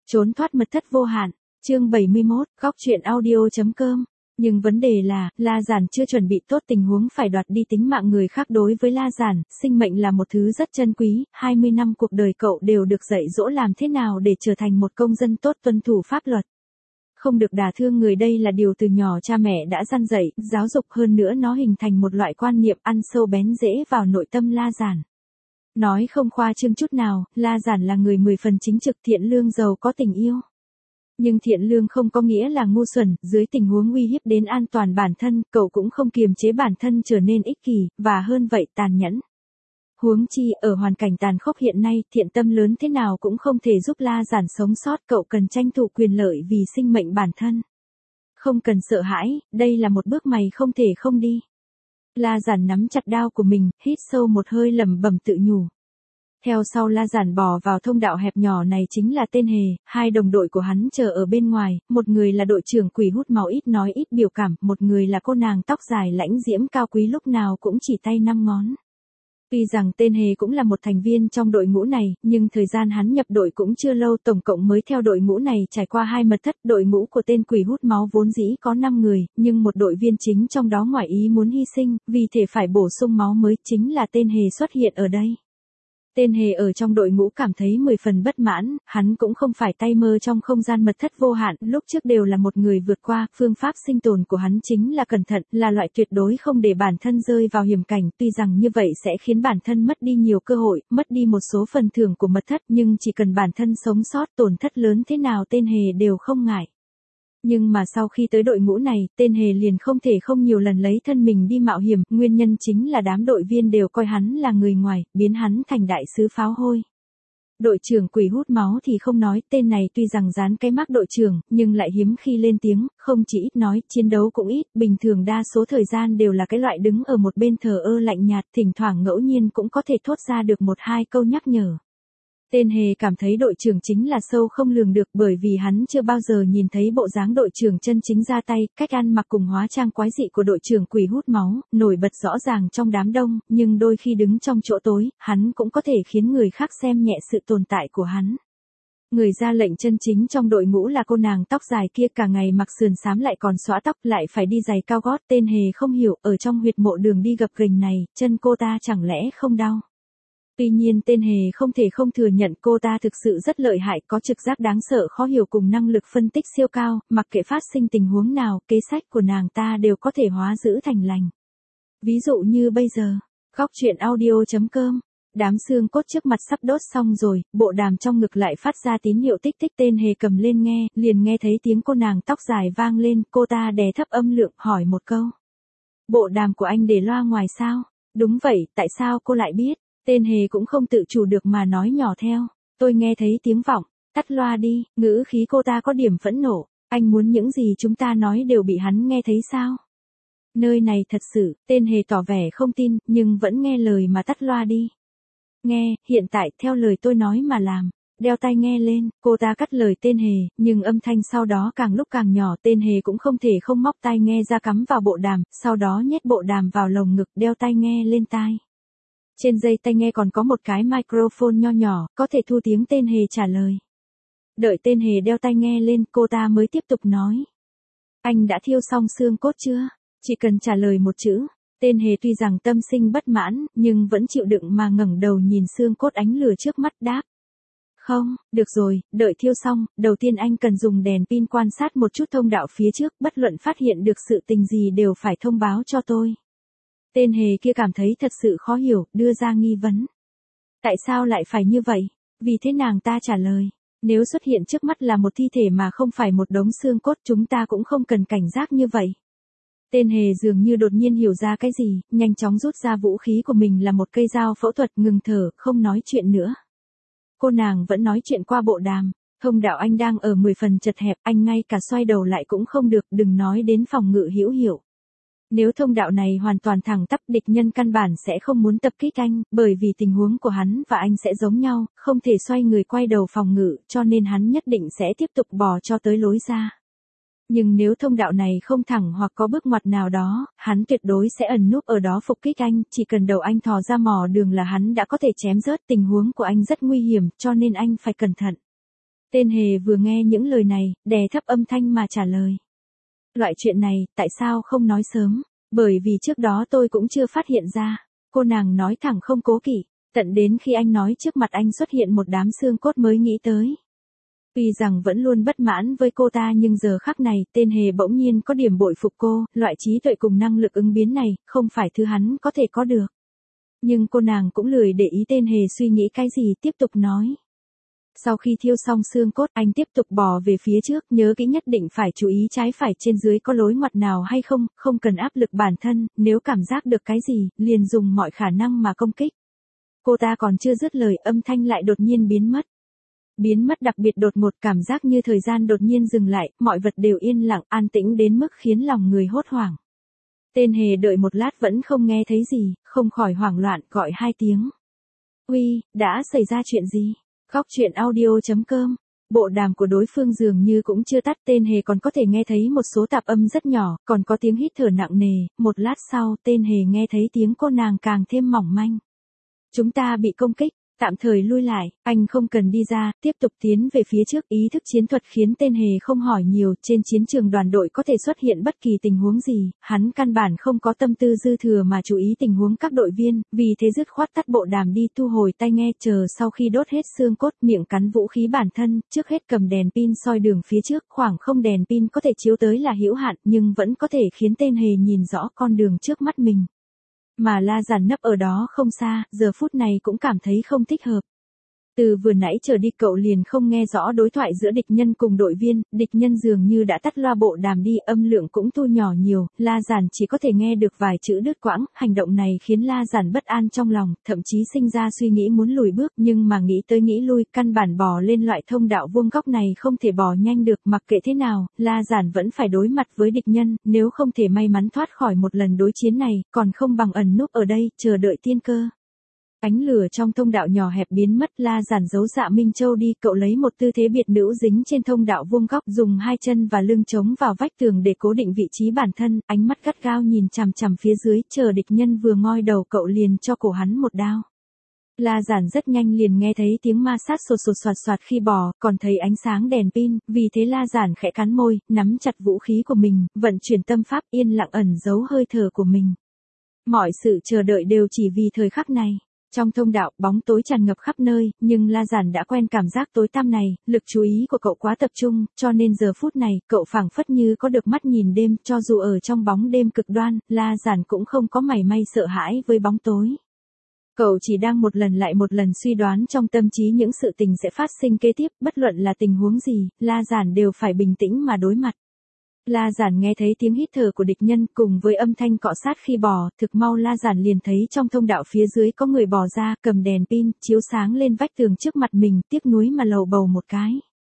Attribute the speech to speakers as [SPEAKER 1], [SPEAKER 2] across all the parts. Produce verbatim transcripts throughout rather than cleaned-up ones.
[SPEAKER 1] Trốn thoát mật thất vô hạn, chương bảy mươi mốt, góc truyện audio.com. Nhưng vấn đề là, La Giản chưa chuẩn bị tốt tình huống phải đoạt đi tính mạng người khác. Đối với La Giản, sinh mệnh là một thứ rất chân quý, hai mươi năm cuộc đời cậu đều được dạy dỗ làm thế nào để trở thành một công dân tốt tuân thủ pháp luật. Không được đả thương người, đây là điều từ nhỏ cha mẹ đã răn dạy, giáo dục, hơn nữa nó hình thành một loại quan niệm ăn sâu bén rễ vào nội tâm La Giản. Nói không khoa trương chút nào, La Giản là người mười phần chính trực, thiện lương, giàu có tình yêu. Nhưng thiện lương không có nghĩa là ngu xuẩn, dưới tình huống uy hiếp đến an toàn bản thân, cậu cũng không kiềm chế bản thân trở nên ích kỷ, và hơn vậy tàn nhẫn. Huống chi, ở hoàn cảnh tàn khốc hiện nay, thiện tâm lớn thế nào cũng không thể giúp La Giản sống sót, cậu cần tranh thủ quyền lợi vì sinh mệnh bản thân. Không cần sợ hãi, đây là một bước mày không thể không đi. La Giản nắm chặt đao của mình, hít sâu một hơi, lẩm bẩm tự nhủ. Theo sau La Giản bò vào thông đạo hẹp nhỏ này chính là tên Hề, hai đồng đội của hắn chờ ở bên ngoài, một người là đội trưởng quỷ hút máu ít nói ít biểu cảm, một người là cô nàng tóc dài lãnh diễm cao quý lúc nào cũng chỉ tay năm ngón. Tuy rằng tên Hề cũng là một thành viên trong đội ngũ này, nhưng thời gian hắn nhập đội cũng chưa lâu, tổng cộng mới theo đội ngũ này trải qua hai mật thất. Đội ngũ của tên quỷ hút máu vốn dĩ có năm người, nhưng một đội viên chính trong đó ngoại ý muốn hy sinh, vì thể phải bổ sung máu mới, chính là tên Hề xuất hiện ở đây. Tên Hề ở trong đội ngũ cảm thấy mười phần bất mãn, hắn cũng không phải tay mơ trong không gian mật thất vô hạn, lúc trước đều là một người vượt qua, phương pháp sinh tồn của hắn chính là cẩn thận, là loại tuyệt đối không để bản thân rơi vào hiểm cảnh, tuy rằng như vậy sẽ khiến bản thân mất đi nhiều cơ hội, mất đi một số phần thưởng của mật thất, nhưng chỉ cần bản thân sống sót, tổn thất lớn thế nào tên Hề đều không ngại. Nhưng mà sau khi tới đội ngũ này, tên Hề liền không thể không nhiều lần lấy thân mình đi mạo hiểm, nguyên nhân chính là đám đội viên đều coi hắn là người ngoài, biến hắn thành đại sứ pháo hôi. Đội trưởng quỷ hút máu thì không nói, tên này tuy rằng dán cái mác đội trưởng, nhưng lại hiếm khi lên tiếng, không chỉ ít nói, chiến đấu cũng ít, bình thường đa số thời gian đều là cái loại đứng ở một bên thờ ơ lạnh nhạt, thỉnh thoảng ngẫu nhiên cũng có thể thốt ra được một hai câu nhắc nhở. Tên Hề cảm thấy đội trưởng chính là sâu không lường được, bởi vì hắn chưa bao giờ nhìn thấy bộ dáng đội trưởng chân chính ra tay, cách ăn mặc cùng hóa trang quái dị của đội trưởng quỷ hút máu, nổi bật rõ ràng trong đám đông, nhưng đôi khi đứng trong chỗ tối, hắn cũng có thể khiến người khác xem nhẹ sự tồn tại của hắn. Người ra lệnh chân chính trong đội ngũ là cô nàng tóc dài kia, cả ngày mặc sườn xám lại còn xõa tóc, lại phải đi giày cao gót. Tên Hề không hiểu, ở trong huyệt mộ đường đi gập ghềnh này, chân cô ta chẳng lẽ không đau? Tuy nhiên tên Hề không thể không thừa nhận cô ta thực sự rất lợi hại, có trực giác đáng sợ khó hiểu cùng năng lực phân tích siêu cao, mặc kệ phát sinh tình huống nào, kế sách của nàng ta đều có thể hóa dữ thành lành. Ví dụ như bây giờ, góc truyện audio.com, đám xương cốt trước mặt sắp đốt xong rồi, bộ đàm trong ngực lại phát ra tín hiệu tích tích. Tên Hề cầm lên nghe, liền nghe thấy tiếng cô nàng tóc dài vang lên, cô ta đè thấp âm lượng, hỏi một câu. Bộ đàm của anh để loa ngoài sao? Đúng vậy, tại sao cô lại biết? Tên Hề cũng không tự chủ được mà nói nhỏ theo. Tôi nghe thấy tiếng vọng, tắt loa đi, ngữ khí cô ta có điểm phẫn nộ. Anh muốn những gì chúng ta nói đều bị hắn nghe thấy sao? Nơi này thật sự, tên Hề tỏ vẻ không tin, nhưng vẫn nghe lời mà tắt loa đi. Nghe, hiện tại, theo lời tôi nói mà làm. Đeo tai nghe lên, cô ta cắt lời tên Hề, nhưng âm thanh sau đó càng lúc càng nhỏ. Tên Hề cũng không thể không móc tai nghe ra cắm vào bộ đàm, sau đó nhét bộ đàm vào lồng ngực, đeo tai nghe lên tai. Trên dây tai nghe còn có một cái microphone nho nhỏ, có thể thu tiếng tên Hề trả lời. Đợi tên Hề đeo tai nghe lên, cô ta mới tiếp tục nói. Anh đã thiêu xong xương cốt chưa? Chỉ cần trả lời một chữ. Tên Hề tuy rằng tâm sinh bất mãn, nhưng vẫn chịu đựng mà ngẩng đầu nhìn xương cốt ánh lửa trước mắt, đáp. Không, được rồi, đợi thiêu xong, đầu tiên anh cần dùng đèn pin quan sát một chút thông đạo phía trước, bất luận phát hiện được sự tình gì đều phải thông báo cho tôi. Tên Hề kia cảm thấy thật sự khó hiểu, đưa ra nghi vấn. Tại sao lại phải như vậy? Vì thế nàng ta trả lời. Nếu xuất hiện trước mắt là một thi thể mà không phải một đống xương cốt, chúng ta cũng không cần cảnh giác như vậy. Tên Hề dường như đột nhiên hiểu ra cái gì, nhanh chóng rút ra vũ khí của mình là một cây dao phẫu thuật, ngừng thở, không nói chuyện nữa. Cô nàng vẫn nói chuyện qua bộ đàm. Thông đạo anh đang ở mười phần chật hẹp, anh ngay cả xoay đầu lại cũng không được, đừng nói đến phòng ngự hữu hiệu. Nếu thông đạo này hoàn toàn thẳng tắp, địch nhân căn bản sẽ không muốn tập kích anh, bởi vì tình huống của hắn và anh sẽ giống nhau, không thể xoay người quay đầu phòng ngự, cho nên hắn nhất định sẽ tiếp tục bò cho tới lối ra. Nhưng nếu thông đạo này không thẳng hoặc có bước ngoặt nào đó, hắn tuyệt đối sẽ ẩn núp ở đó phục kích anh, chỉ cần đầu anh thò ra mò đường là hắn đã có thể chém rớt. Tình huống của anh rất nguy hiểm, cho nên anh phải cẩn thận. Tên Hề vừa nghe những lời này, đè thấp âm thanh mà trả lời. Loại chuyện này, tại sao không nói sớm? Bởi vì trước đó tôi cũng chưa phát hiện ra. Cô nàng nói thẳng không cố kỵ, tận đến khi anh nói trước mặt anh xuất hiện một đám xương cốt mới nghĩ tới. Tuy rằng vẫn luôn bất mãn với cô ta nhưng giờ khắc này, tên Hề bỗng nhiên có điểm bội phục cô, loại trí tuệ cùng năng lực ứng biến này, không phải thứ hắn có thể có được. Nhưng cô nàng cũng lười để ý tên Hề suy nghĩ cái gì, tiếp tục nói. Sau khi thiêu xong xương cốt, anh tiếp tục bò về phía trước, nhớ kỹ nhất định phải chú ý trái phải trên dưới có lối ngoặt nào hay không, không cần áp lực bản thân, nếu cảm giác được cái gì, liền dùng mọi khả năng mà công kích. Cô ta còn chưa dứt lời, âm thanh lại đột nhiên biến mất. Biến mất đặc biệt đột ngột, cảm giác như thời gian đột nhiên dừng lại, mọi vật đều yên lặng, an tĩnh đến mức khiến lòng người hốt hoảng. Tên Hề đợi một lát vẫn không nghe thấy gì, không khỏi hoảng loạn, gọi hai tiếng. Uy, đã xảy ra chuyện gì? Góc truyện audio chấm com. Bộ đàm của đối phương dường như cũng chưa tắt, tên Hề còn có thể nghe thấy một số tạp âm rất nhỏ, còn có tiếng hít thở nặng nề, một lát sau, tên Hề nghe thấy tiếng cô nàng càng thêm mỏng manh. Chúng ta bị công kích, tạm thời lui lại, anh không cần đi ra, tiếp tục tiến về phía trước. Ý thức chiến thuật khiến tên Hề không hỏi nhiều, trên chiến trường đoàn đội có thể xuất hiện bất kỳ tình huống gì, hắn căn bản không có tâm tư dư thừa mà chú ý tình huống các đội viên, vì thế dứt khoát tắt bộ đàm đi, thu hồi tai nghe, chờ sau khi đốt hết xương cốt, miệng cắn vũ khí bản thân, trước hết cầm đèn pin soi đường phía trước, khoảng không đèn pin có thể chiếu tới là hữu hạn, nhưng vẫn có thể khiến tên Hề nhìn rõ con đường trước mắt mình. Mà La Giản nấp ở đó không xa, giờ phút này cũng cảm thấy không thích hợp. Từ vừa nãy trở đi cậu liền không nghe rõ đối thoại giữa địch nhân cùng đội viên, địch nhân dường như đã tắt loa bộ đàm đi, âm lượng cũng thu nhỏ nhiều, La Giản chỉ có thể nghe được vài chữ đứt quãng, hành động này khiến La Giản bất an trong lòng, thậm chí sinh ra suy nghĩ muốn lùi bước, nhưng mà nghĩ tới nghĩ lui, căn bản bò lên loại thông đạo vuông góc này không thể bò nhanh được, mặc kệ thế nào, La Giản vẫn phải đối mặt với địch nhân, nếu không thể may mắn thoát khỏi một lần đối chiến này, còn không bằng ẩn núp ở đây, chờ đợi tiên cơ. Ánh lửa trong thông đạo nhỏ hẹp biến mất, La Giản giấu Dạ Minh Châu đi, cậu lấy một tư thế biệt nữ dính trên thông đạo vuông góc, dùng hai chân và lưng chống vào vách tường để cố định vị trí bản thân, ánh mắt gắt gao nhìn chằm chằm phía dưới, chờ địch nhân vừa ngoi đầu cậu liền cho cổ hắn một đao. La Giản rất nhanh liền nghe thấy tiếng ma sát sột sột soạt soạt khi bò, còn thấy ánh sáng đèn pin, vì thế La Giản khẽ cắn môi, nắm chặt vũ khí của mình, vận chuyển tâm pháp, yên lặng ẩn giấu hơi thở của mình. Mọi sự chờ đợi đều chỉ vì thời khắc này. Trong thông đạo, bóng tối tràn ngập khắp nơi, nhưng La Giản đã quen cảm giác tối tăm này, lực chú ý của cậu quá tập trung, cho nên giờ phút này, cậu phảng phất như có được mắt nhìn đêm, cho dù ở trong bóng đêm cực đoan, La Giản cũng không có mảy may sợ hãi với bóng tối. Cậu chỉ đang một lần lại một lần suy đoán trong tâm trí những sự tình sẽ phát sinh kế tiếp, bất luận là tình huống gì, La Giản đều phải bình tĩnh mà đối mặt. La Giản nghe thấy tiếng hít thở của địch nhân cùng với âm thanh cọ sát khi bò, thực mau La Giản liền thấy trong thông đạo phía dưới có người bò ra, cầm đèn pin, chiếu sáng lên vách tường trước mặt mình, tiếc nuối mà lầu bầu một cái.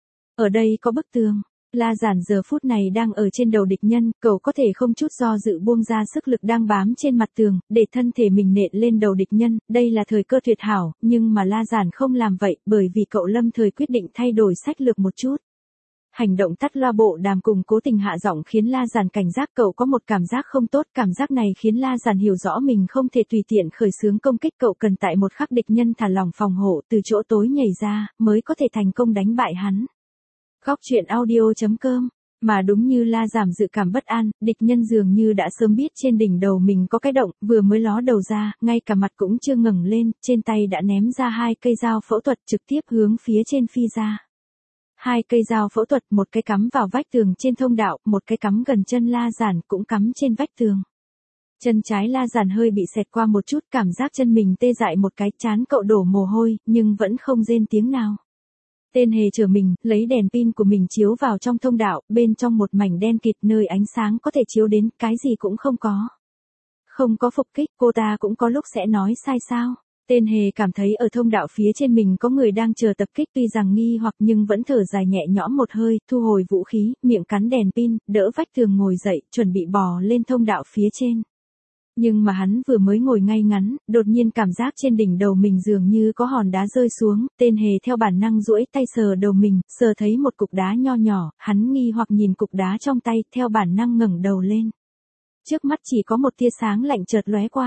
[SPEAKER 1] Ở đây có bức tường. La Giản giờ phút này đang ở trên đầu địch nhân, cậu có thể không chút do dự buông ra sức lực đang bám trên mặt tường, để thân thể mình nện lên đầu địch nhân, đây là thời cơ tuyệt hảo, nhưng mà La Giản không làm vậy, bởi vì cậu lâm thời quyết định thay đổi sách lược một chút. Hành động tắt loa bộ đàm cùng cố tình hạ giọng khiến La Giản cảnh giác, cậu có một cảm giác không tốt, cảm giác này khiến La Giản hiểu rõ mình không thể tùy tiện khởi xướng công kích, cậu cần tại một khắc địch nhân thả lỏng phòng hộ, từ chỗ tối nhảy ra, mới có thể thành công đánh bại hắn. Góc truyện audio chấm com. Mà đúng như La Giản dự cảm bất an, địch nhân dường như đã sớm biết trên đỉnh đầu mình có cái động, vừa mới ló đầu ra, ngay cả mặt cũng chưa ngẩng lên, trên tay đã ném ra hai cây dao phẫu thuật trực tiếp hướng phía trên phi ra. Hai cây dao phẫu thuật, một cái cắm vào vách tường trên thông đạo, một cái cắm gần chân La Giản cũng cắm trên vách tường. Chân trái La Giản hơi bị xẹt qua một chút, cảm giác chân mình tê dại một cái, trán cậu đổ mồ hôi, nhưng vẫn không rên tiếng nào. Tên Hề chờ mình, lấy đèn pin của mình chiếu vào trong thông đạo, bên trong một mảnh đen kịt nơi ánh sáng có thể chiếu đến, cái gì cũng không có. Không có phục kích, cô ta cũng có lúc sẽ nói sai sao. Tên Hề cảm thấy ở thông đạo phía trên mình có người đang chờ tập kích, tuy rằng nghi hoặc nhưng vẫn thở dài nhẹ nhõm một hơi, thu hồi vũ khí, miệng cắn đèn pin, đỡ vách tường ngồi dậy, chuẩn bị bò lên thông đạo phía trên. Nhưng mà hắn vừa mới ngồi ngay ngắn, đột nhiên cảm giác trên đỉnh đầu mình dường như có hòn đá rơi xuống, tên Hề theo bản năng duỗi tay sờ đầu mình, sờ thấy một cục đá nho nhỏ, hắn nghi hoặc nhìn cục đá trong tay, theo bản năng ngẩng đầu lên. Trước mắt chỉ có một tia sáng lạnh chợt lóe qua.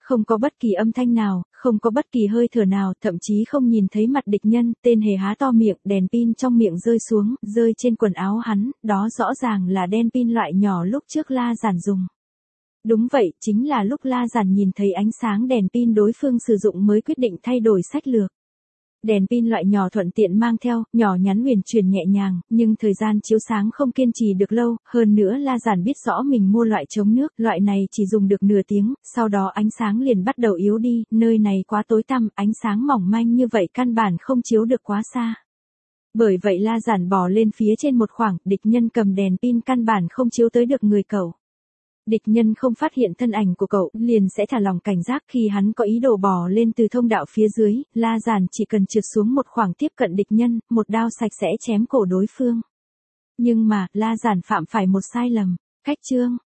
[SPEAKER 1] không có bất kỳ âm thanh nào, không có bất kỳ hơi thở nào, thậm chí không nhìn thấy mặt địch nhân, tên hề há to miệng, đèn pin trong miệng rơi xuống, rơi trên quần áo hắn, đó rõ ràng là đèn pin loại nhỏ lúc trước La Giản dùng. Đúng vậy, chính là lúc La Giản nhìn thấy ánh sáng đèn pin đối phương sử dụng mới quyết định thay đổi sách lược. Đèn pin loại nhỏ thuận tiện mang theo, nhỏ nhắn huyền chuyển nhẹ nhàng, nhưng thời gian chiếu sáng không kiên trì được lâu, hơn nữa La Giản biết rõ mình mua loại chống nước, loại này chỉ dùng được nửa tiếng, sau đó ánh sáng liền bắt đầu yếu đi, nơi này quá tối tăm, ánh sáng mỏng manh như vậy căn bản không chiếu được quá xa. Bởi vậy La Giản bò lên phía trên một khoảng, địch nhân cầm đèn pin căn bản không chiếu tới được người cậu. Địch nhân không phát hiện thân ảnh của cậu, liền sẽ thả lỏng cảnh giác khi hắn có ý đồ bò lên từ thông đạo phía dưới, La Giản chỉ cần trượt xuống một khoảng tiếp cận địch nhân, một đao sạch sẽ chém cổ đối phương. Nhưng mà, La Giản phạm phải một sai lầm, cách chương.